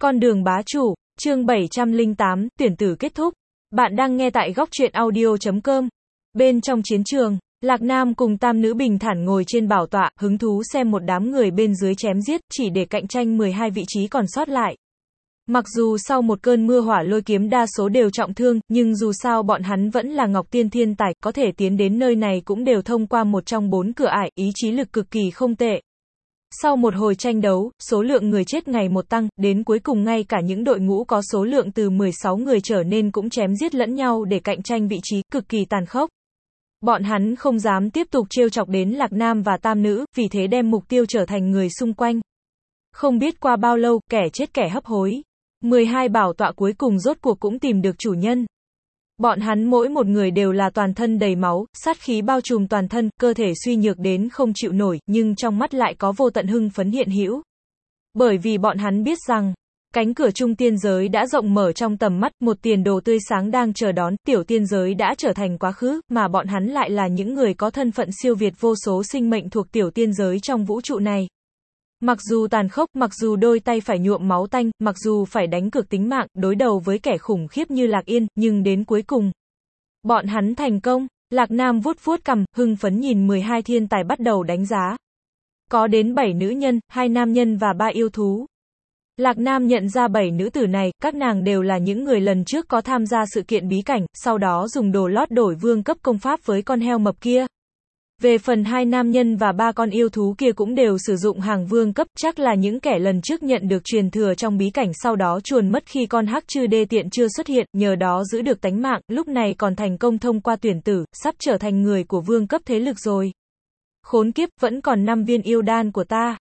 Con đường bá chủ, chương 708, tuyển tử kết thúc. Bạn đang nghe tại góc truyện audio.com. Bên trong chiến trường, Lạc Nam cùng tam nữ bình thản ngồi trên bảo tọa, hứng thú xem một đám người bên dưới chém giết, chỉ để cạnh tranh 12 vị trí còn sót lại. Mặc dù sau một cơn mưa hỏa lôi kiếm đa số đều trọng thương, nhưng dù sao bọn hắn vẫn là Ngọc Tiên thiên tài, có thể tiến đến nơi này cũng đều thông qua một trong 4 cửa ải, ý chí lực cực kỳ không tệ. Sau một hồi tranh đấu, số lượng người chết ngày một tăng, đến cuối cùng ngay cả những đội ngũ có số lượng từ 16 người trở nên cũng chém giết lẫn nhau để cạnh tranh vị trí, cực kỳ tàn khốc. Bọn hắn không dám tiếp tục trêu chọc đến Lạc Nam và tam nữ, vì thế đem mục tiêu trở thành người xung quanh. Không biết qua bao lâu, kẻ chết kẻ hấp hối. 12 bảo tọa cuối cùng rốt cuộc cũng tìm được chủ nhân. Bọn hắn mỗi một người đều là toàn thân đầy máu, sát khí bao trùm toàn thân, cơ thể suy nhược đến không chịu nổi, nhưng trong mắt lại có vô tận hưng phấn hiện hữu. Bởi vì bọn hắn biết rằng, cánh cửa trung tiên giới đã rộng mở trong tầm mắt, một tiền đồ tươi sáng đang chờ đón, tiểu tiên giới đã trở thành quá khứ, mà bọn hắn lại là những người có thân phận siêu việt vô số sinh mệnh thuộc tiểu tiên giới trong vũ trụ này. Mặc dù tàn khốc, mặc dù đôi tay phải nhuộm máu tanh, mặc dù phải đánh cược tính mạng, đối đầu với kẻ khủng khiếp như Lạc Yên, nhưng đến cuối cùng, bọn hắn thành công. Lạc Nam vuốt vuốt cằm, hưng phấn nhìn 12 thiên tài bắt đầu đánh giá. Có đến 7 nữ nhân, 2 nam nhân và 3 yêu thú. Lạc Nam nhận ra 7 nữ tử này, các nàng đều là những người lần trước có tham gia sự kiện bí cảnh, sau đó dùng đồ lót đổi vương cấp công pháp với con heo mập kia. Về phần 2 nam nhân và 3 con yêu thú kia cũng đều sử dụng hàng vương cấp, chắc là những kẻ lần trước nhận được truyền thừa trong bí cảnh sau đó chuồn mất khi con hắc chư đê tiện chưa xuất hiện, nhờ đó giữ được tánh mạng, lúc này còn thành công thông qua tuyển tử, sắp trở thành người của vương cấp thế lực rồi. Khốn kiếp, vẫn còn 5 viên yêu đan của ta.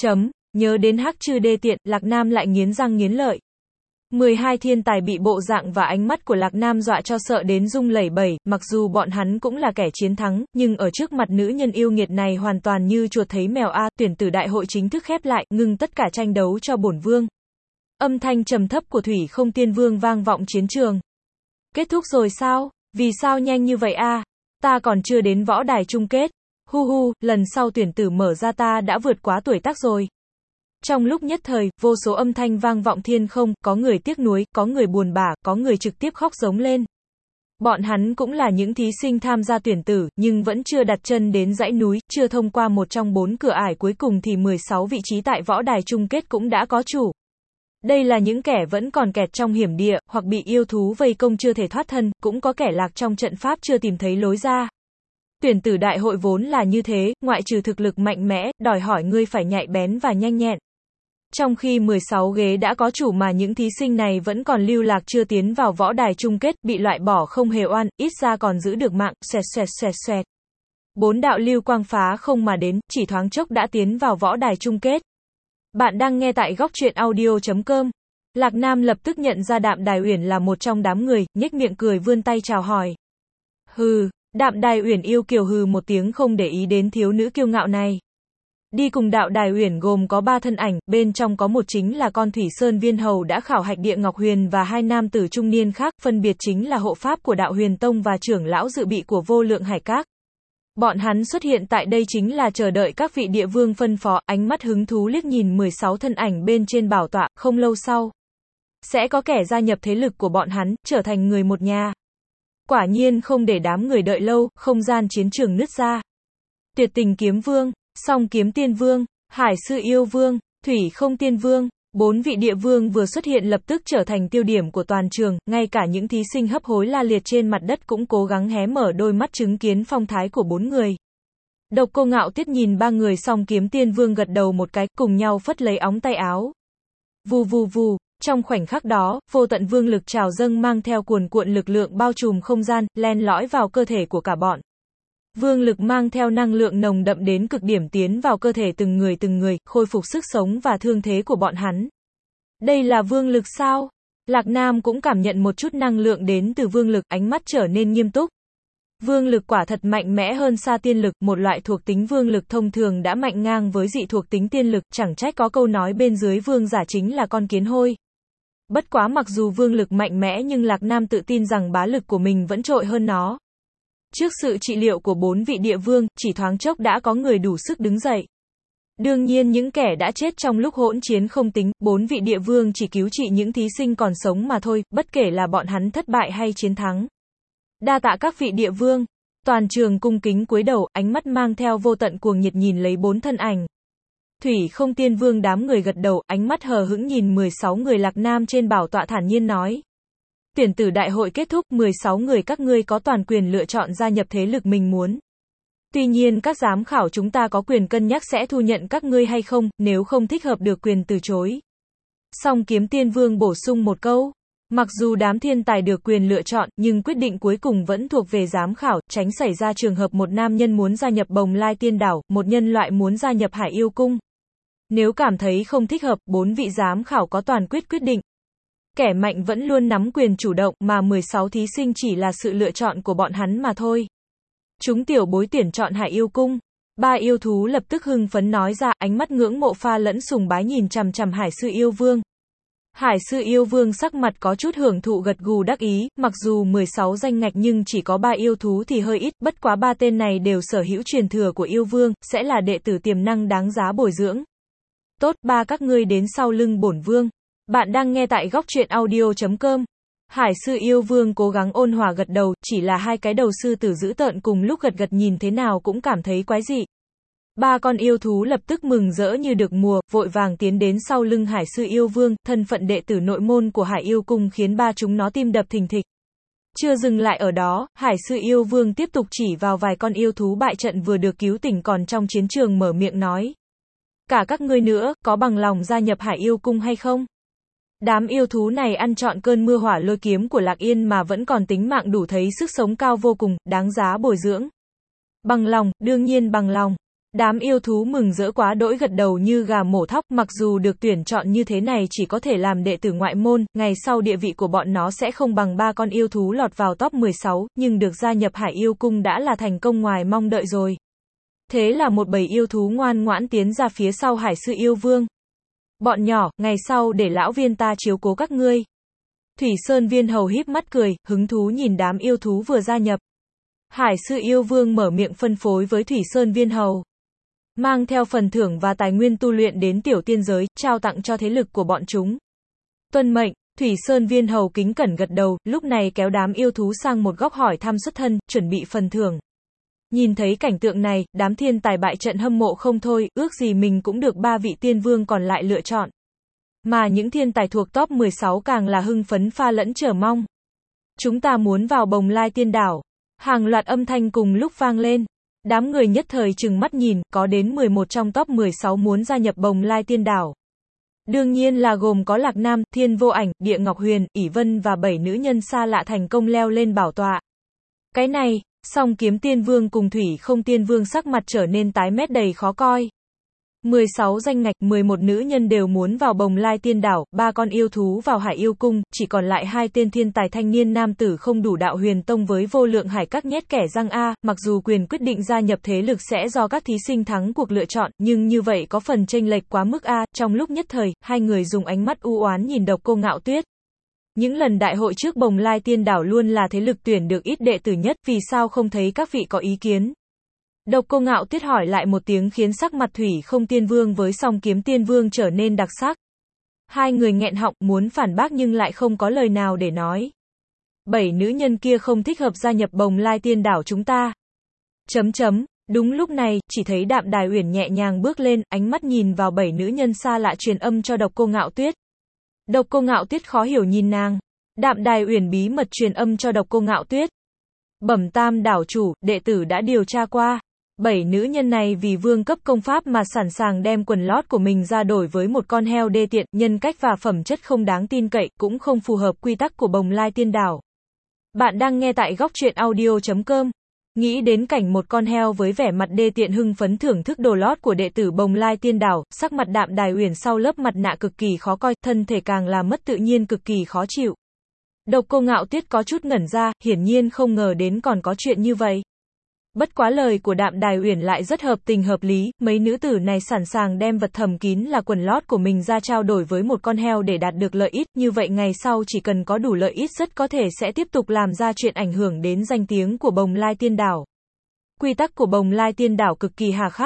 Nhớ đến hắc chư đê tiện, Lạc Nam lại nghiến răng nghiến lợi. 12 thiên tài bị bộ dạng và ánh mắt của Lạc Nam dọa cho sợ đến rung lẩy bẩy, mặc dù bọn hắn cũng là kẻ chiến thắng, nhưng ở trước mặt nữ nhân yêu nghiệt này hoàn toàn như chuột thấy mèo a. Tuyển tử đại hội chính thức khép lại, ngưng tất cả tranh đấu cho bổn vương. Âm thanh trầm thấp của Thủy Không Tiên Vương vang vọng chiến trường. Kết thúc rồi sao? Vì sao nhanh như vậy a? Ta còn chưa đến võ đài chung kết. Lần sau tuyển tử mở ra ta đã vượt quá tuổi tác rồi. Trong lúc nhất thời, vô số âm thanh vang vọng thiên không, có người tiếc nuối, có người buồn bã, có người trực tiếp khóc giống lên. Bọn hắn cũng là những thí sinh tham gia tuyển tử, nhưng vẫn chưa đặt chân đến dãy núi, chưa thông qua một trong 4 cửa ải cuối cùng thì 16 vị trí tại võ đài chung kết cũng đã có chủ. Đây là những kẻ vẫn còn kẹt trong hiểm địa, hoặc bị yêu thú vây công chưa thể thoát thân, cũng có kẻ lạc trong trận pháp chưa tìm thấy lối ra. Tuyển tử đại hội vốn là như thế, ngoại trừ thực lực mạnh mẽ, đòi hỏi ngươi phải nhạy bén và nhanh nhẹn. Trong khi 16 ghế đã có chủ mà những thí sinh này vẫn còn lưu lạc chưa tiến vào võ đài chung kết, bị loại bỏ không hề oan, ít ra còn giữ được mạng, xoẹt. 4 đạo lưu quang phá không mà đến, chỉ thoáng chốc đã tiến vào võ đài chung kết. Bạn đang nghe tại góc truyện audio.com. Lạc Nam lập tức nhận ra Đạm Đài Uyển là một trong đám người, nhếch miệng cười vươn tay chào hỏi. Đạm Đài Uyển yêu kiều hừ một tiếng không để ý đến thiếu nữ kiêu ngạo này. Đi cùng Đạo Đài Uyển gồm có 3 thân ảnh, bên trong có một chính là con Thủy Sơn Viên Hầu đã khảo hạch Địa Ngọc Huyền và 2 nam tử trung niên khác, phân biệt chính là hộ pháp của Đạo Huyền Tông và trưởng lão dự bị của Vô Lượng Hải Các. Bọn hắn xuất hiện tại đây chính là chờ đợi các vị địa vương phân phó, ánh mắt hứng thú liếc nhìn 16 thân ảnh bên trên bảo tọa, không lâu sau sẽ có kẻ gia nhập thế lực của bọn hắn, trở thành người một nhà. Quả nhiên không để đám người đợi lâu, không gian chiến trường nứt ra. Tuyệt Tình Kiếm Vương, Song Kiếm Tiên Vương, Hải Sư Yêu Vương, Thủy Không Tiên Vương, 4 vị địa vương vừa xuất hiện lập tức trở thành tiêu điểm của toàn trường, ngay cả những thí sinh hấp hối la liệt trên mặt đất cũng cố gắng hé mở đôi mắt chứng kiến phong thái của 4 người. Độc Cô Ngạo Tiết nhìn 3 người Song Kiếm Tiên Vương gật đầu một cái, cùng nhau phất lấy óng tay áo. Vù. Trong khoảnh khắc đó, vô tận vương lực trào dâng mang theo cuồn cuộn lực lượng bao trùm không gian, len lỏi vào cơ thể của cả bọn. Vương lực mang theo năng lượng nồng đậm đến cực điểm tiến vào cơ thể từng người, khôi phục sức sống và thương thế của bọn hắn. Đây là vương lực sao? Lạc Nam cũng cảm nhận một chút năng lượng đến từ vương lực, ánh mắt trở nên nghiêm túc. Vương lực quả thật mạnh mẽ hơn xa tiên lực, một loại thuộc tính vương lực thông thường đã mạnh ngang với dị thuộc tính tiên lực, chẳng trách có câu nói bên dưới vương giả chính là con kiến hôi. Bất quá mặc dù vương lực mạnh mẽ nhưng Lạc Nam tự tin rằng bá lực của mình vẫn trội hơn nó. Trước sự trị liệu của 4 vị địa vương, chỉ thoáng chốc đã có người đủ sức đứng dậy. Đương nhiên những kẻ đã chết trong lúc hỗn chiến không tính, 4 vị địa vương chỉ cứu trị những thí sinh còn sống mà thôi, bất kể là bọn hắn thất bại hay chiến thắng. Đa tạ các vị địa vương. Toàn trường cung kính cúi đầu, ánh mắt mang theo vô tận cuồng nhiệt nhìn lấy 4 thân ảnh. Thủy Không Tiên Vương đám người gật đầu, ánh mắt hờ hững nhìn 16 người Lạc Nam trên bảo tọa thản nhiên nói. Tuyển tử đại hội kết thúc, 16 người các ngươi có toàn quyền lựa chọn gia nhập thế lực mình muốn. Tuy nhiên các giám khảo chúng ta có quyền cân nhắc sẽ thu nhận các ngươi hay không, nếu không thích hợp được quyền từ chối. Song Kiếm Tiên Vương bổ sung một câu. Mặc dù đám thiên tài được quyền lựa chọn, nhưng quyết định cuối cùng vẫn thuộc về giám khảo, tránh xảy ra trường hợp một nam nhân muốn gia nhập Bồng Lai Tiên Đảo, một nhân loại muốn gia nhập Hải Yêu Cung. Nếu cảm thấy không thích hợp, 4 vị giám khảo có toàn quyết định. Kẻ mạnh vẫn luôn nắm quyền chủ động, mà 16 thí sinh chỉ là sự lựa chọn của bọn hắn mà thôi. Chúng tiểu bối tuyển chọn Hải Yêu Cung. 3 yêu thú lập tức hưng phấn nói ra, ánh mắt ngưỡng mộ pha lẫn sùng bái nhìn chằm chằm Hải Sư Yêu Vương. Hải Sư Yêu Vương sắc mặt có chút hưởng thụ gật gù đắc ý, mặc dù 16 danh ngạch nhưng chỉ có 3 yêu thú thì hơi ít, bất quá 3 tên này đều sở hữu truyền thừa của yêu vương, sẽ là đệ tử tiềm năng đáng giá bồi dưỡng. Tốt, ba các ngươi đến sau lưng bổn vương. Bạn đang nghe tại góc truyện audio.com. Hải Sư Yêu Vương cố gắng ôn hòa gật đầu, chỉ là hai cái đầu sư tử dữ tợn cùng lúc gật nhìn thế nào cũng cảm thấy quái dị. 3 con yêu thú lập tức mừng rỡ như được mùa, vội vàng tiến đến sau lưng Hải Sư Yêu Vương, thân phận đệ tử nội môn của Hải Yêu Cung khiến ba chúng nó tim đập thình thịch. Chưa dừng lại ở đó, Hải Sư Yêu Vương tiếp tục chỉ vào vài con yêu thú bại trận vừa được cứu tỉnh còn trong chiến trường mở miệng nói. Cả các ngươi nữa, có bằng lòng gia nhập Hải Yêu Cung hay không? Đám yêu thú này ăn trọn cơn mưa hỏa lôi kiếm của Lạc Yên mà vẫn còn tính mạng đủ thấy sức sống cao vô cùng, đáng giá bồi dưỡng. Bằng lòng, đương nhiên bằng lòng. Đám yêu thú mừng rỡ quá đỗi gật đầu như gà mổ thóc, mặc dù được tuyển chọn như thế này chỉ có thể làm đệ tử ngoại môn, ngày sau địa vị của bọn nó sẽ không bằng 3 con yêu thú lọt vào top 16, nhưng được gia nhập Hải Yêu Cung đã là thành công ngoài mong đợi rồi. Thế là một bầy yêu thú ngoan ngoãn tiến ra phía sau Hải Sư Yêu Vương. Bọn nhỏ, ngày sau để lão viên ta chiếu cố các ngươi. Thủy Sơn Viên Hầu híp mắt cười, hứng thú nhìn đám yêu thú vừa gia nhập. Hải Sư Yêu Vương mở miệng phân phối với Thủy Sơn Viên Hầu. Mang theo phần thưởng và tài nguyên tu luyện đến tiểu tiên giới, trao tặng cho thế lực của bọn chúng. Tuân mệnh, Thủy Sơn Viên Hầu kính cẩn gật đầu, lúc này kéo đám yêu thú sang một góc hỏi thăm xuất thân, chuẩn bị phần thưởng. Nhìn thấy cảnh tượng này, đám thiên tài bại trận hâm mộ không thôi, ước gì mình cũng được 3 vị tiên vương còn lại lựa chọn. Mà những thiên tài thuộc top 16 càng là hưng phấn pha lẫn chờ mong. Chúng ta muốn vào Bồng Lai Tiên Đảo. Hàng loạt âm thanh cùng lúc vang lên. Đám người nhất thời trừng mắt nhìn, có đến 11 trong top 16 muốn gia nhập Bồng Lai Tiên Đảo. Đương nhiên là gồm có Lạc Nam, Thiên Vô Ảnh, Địa Ngọc Huyền, ỷ Vân và 7 nữ nhân xa lạ thành công leo lên bảo tọa. Cái này, Song Kiếm Tiên Vương cùng Thủy Không Tiên Vương sắc mặt trở nên tái mét đầy khó coi. 16 danh ngạch, 11 nữ nhân đều muốn vào Bồng Lai Tiên Đảo, 3 con yêu thú vào Hải Yêu Cung, chỉ còn lại 2 tên thiên tài thanh niên nam tử không đủ đạo huyền tông với vô lượng hải các nhét kẻ răng A, mặc dù quyền quyết định gia nhập thế lực sẽ do các thí sinh thắng cuộc lựa chọn, nhưng như vậy có phần chênh lệch quá mức A, trong lúc nhất thời, hai người dùng ánh mắt u oán nhìn Độc Cô Ngạo Tuyết. Những lần đại hội trước Bồng Lai Tiên Đảo luôn là thế lực tuyển được ít đệ tử nhất, vì sao không thấy các vị có ý kiến? Độc Cô Ngạo Tuyết hỏi lại một tiếng khiến sắc mặt Thủy Không Tiên Vương với Song Kiếm Tiên Vương trở nên đặc sắc. Hai người nghẹn họng muốn phản bác nhưng lại không có lời nào để nói. 7 nữ nhân kia không thích hợp gia nhập Bồng Lai Tiên Đảo chúng ta. Đúng lúc này, chỉ thấy Đạm Đài Uyển nhẹ nhàng bước lên, ánh mắt nhìn vào 7 nữ nhân xa lạ truyền âm cho Độc Cô Ngạo Tuyết. Độc Cô Ngạo Tuyết khó hiểu nhìn nàng. Đạm Đài Uyển bí mật truyền âm cho Độc Cô Ngạo Tuyết. Bẩm Tam đảo chủ, đệ tử đã điều tra qua. 7 nữ nhân này vì vương cấp công pháp mà sẵn sàng đem quần lót của mình ra đổi với một con heo đê tiện, nhân cách và phẩm chất không đáng tin cậy, cũng không phù hợp quy tắc của Bồng Lai Tiên Đảo. Bạn đang nghe tại góc truyện audio.com. Nghĩ đến cảnh một con heo với vẻ mặt đê tiện hưng phấn thưởng thức đồ lót của đệ tử Bồng Lai Tiên Đảo, sắc mặt Đạm Đài Uyển sau lớp mặt nạ cực kỳ khó coi, thân thể càng là mất tự nhiên cực kỳ khó chịu. Độc Cô Ngạo Tuyết có chút ngẩn ra, hiển nhiên không ngờ đến còn có chuyện như vậy. Bất quá lời của Đạm Đài Uyển lại rất hợp tình hợp lý, mấy nữ tử này sẵn sàng đem vật thầm kín là quần lót của mình ra trao đổi với một con heo để đạt được lợi ích, như vậy ngày sau chỉ cần có đủ lợi ích rất có thể sẽ tiếp tục làm ra chuyện ảnh hưởng đến danh tiếng của Bồng Lai Tiên Đảo. Quy tắc của Bồng Lai Tiên Đảo cực kỳ hà khắc,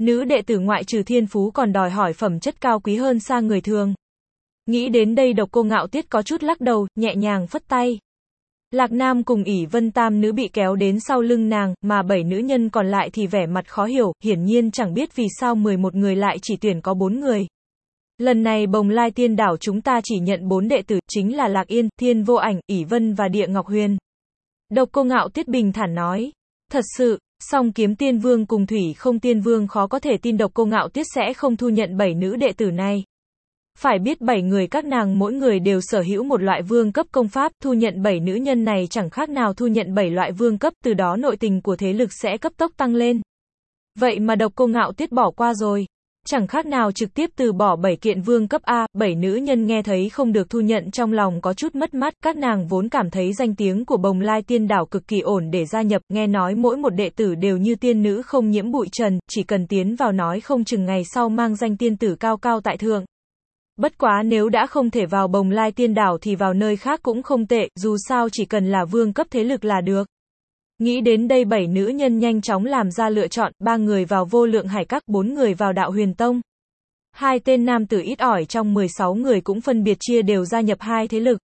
Nữ đệ tử ngoại trừ thiên phú còn đòi hỏi phẩm chất cao quý hơn xa người thường. Nghĩ đến đây Độc Cô Ngạo Tiết có chút lắc đầu, nhẹ nhàng phất tay. Lạc Nam cùng ỷ Vân tam nữ bị kéo đến sau lưng nàng, mà 7 nữ nhân còn lại thì vẻ mặt khó hiểu, hiển nhiên chẳng biết vì sao 11 người lại chỉ tuyển có 4 người. Lần này Bồng Lai Tiên Đảo chúng ta chỉ nhận 4 đệ tử, chính là Lạc Yên, Thiên Vô Ảnh, ỷ Vân và Địa Ngọc Huyền. Độc Cô Ngạo Tiết bình thản nói. Thật sự, song Kiếm Tiên Vương cùng Thủy Không Tiên Vương khó có thể tin Độc Cô Ngạo Tiết sẽ không thu nhận 7 nữ đệ tử này. Phải biết 7 người các nàng mỗi người đều sở hữu một loại vương cấp công pháp, thu nhận 7 nữ nhân này chẳng khác nào thu nhận 7 loại vương cấp, từ đó nội tình của thế lực sẽ cấp tốc tăng lên. Vậy mà Độc Cô Ngạo Tiết bỏ qua rồi. Chẳng khác nào trực tiếp từ bỏ 7 kiện vương cấp A, 7 nữ nhân nghe thấy không được thu nhận trong lòng có chút mất mát, các nàng vốn cảm thấy danh tiếng của Bồng Lai Tiên Đảo cực kỳ ổn để gia nhập, nghe nói mỗi một đệ tử đều như tiên nữ không nhiễm bụi trần, chỉ cần tiến vào nói không chừng ngày sau mang danh tiên tử cao cao tại thượng. Bất quá nếu đã không thể vào Bồng Lai Tiên Đảo thì vào nơi khác cũng không tệ, dù sao chỉ cần là vương cấp thế lực là được. Nghĩ đến đây 7 nữ nhân nhanh chóng làm ra lựa chọn, 3 người vào Vô Lượng Hải Các, 4 người vào Đạo Huyền Tông. 2 tên nam tử ít ỏi trong 16 người cũng phân biệt chia đều gia nhập 2 thế lực.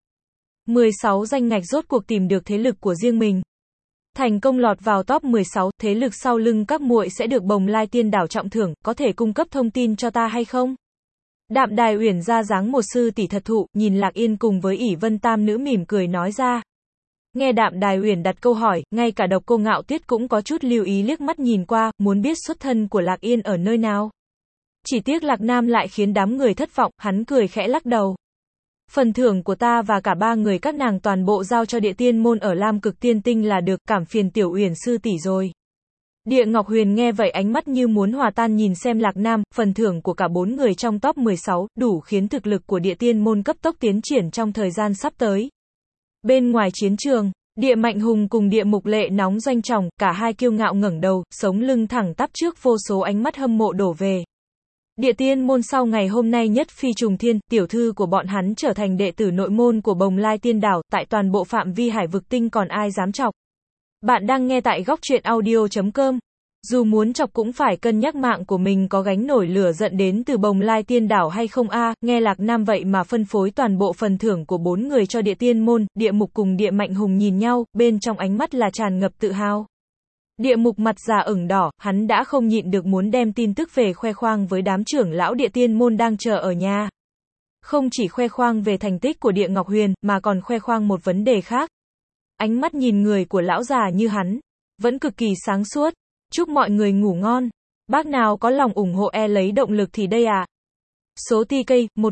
16 danh ngạch rốt cuộc tìm được thế lực của riêng mình. Thành công lọt vào top 16, thế lực sau lưng các muội sẽ được Bồng Lai Tiên Đảo trọng thưởng, có thể cung cấp thông tin cho ta hay không? Đạm Đài Uyển ra dáng một sư tỷ thật thụ, nhìn Lạc Yên cùng với ỷ Vân tam nữ mỉm cười nói ra. Nghe Đạm Đài Uyển đặt câu hỏi, ngay cả Độc Cô Ngạo Tiết cũng có chút lưu ý liếc mắt nhìn qua, muốn biết xuất thân của Lạc Yên ở nơi nào. Chỉ tiếc Lạc Nam lại khiến đám người thất vọng, hắn cười khẽ lắc đầu. Phần thưởng của ta và cả 3 người các nàng toàn bộ giao cho Địa Tiên môn ở Lam Cực Tiên Tinh là được, cảm phiền Tiểu Uyển sư tỷ rồi. Địa Ngọc Huyền nghe vậy ánh mắt như muốn hòa tan nhìn xem Lạc Nam, phần thưởng của cả 4 người trong top 16, đủ khiến thực lực của Địa Tiên môn cấp tốc tiến triển trong thời gian sắp tới. Bên ngoài chiến trường, Địa Mạnh Hùng cùng Địa Mục Lệ nóng doanh trọng, cả hai kiêu ngạo ngẩng đầu, sống lưng thẳng tắp trước vô số ánh mắt hâm mộ đổ về. Địa Tiên môn sau ngày hôm nay nhất phi trùng thiên, tiểu thư của bọn hắn trở thành đệ tử nội môn của Bồng Lai Tiên Đảo, tại toàn bộ phạm vi Hải Vực Tinh còn ai dám chọc. Bạn đang nghe tại Góc Truyện Audio.com. Dù muốn chọc cũng phải cân nhắc mạng của mình có gánh nổi lửa giận đến từ Bồng Lai Tiên Đảo hay không a. Nghe Lạc Nam vậy mà phân phối toàn bộ phần thưởng của 4 người cho Địa Tiên môn, Địa Mục cùng Địa Mạnh Hùng nhìn nhau, bên trong ánh mắt là tràn ngập tự hào. Địa Mục mặt già ửng đỏ, hắn đã không nhịn được muốn đem tin tức về khoe khoang với đám trưởng lão Địa Tiên môn đang chờ ở nhà. Không chỉ khoe khoang về thành tích của Địa Ngọc Huyền, mà còn khoe khoang một vấn đề khác. Ánh mắt nhìn người của lão già như hắn, vẫn cực kỳ sáng suốt. Chúc mọi người ngủ ngon. Bác nào có lòng ủng hộ lấy động lực thì đây à. Số TK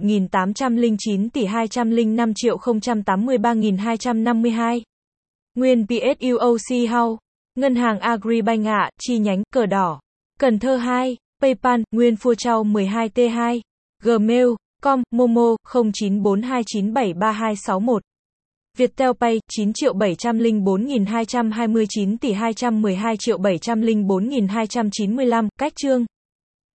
1809 tỷ 205.083.252. Nguyên PSUOC House. Ngân hàng Agribank ạ, chi nhánh cờ đỏ. Cần Thơ 2. PayPal Nguyên Phua Trao 12T2. Gmail com Momo 0942973261. Viettel Pay 9.704.229 tỷ 212.704.295. Cách chương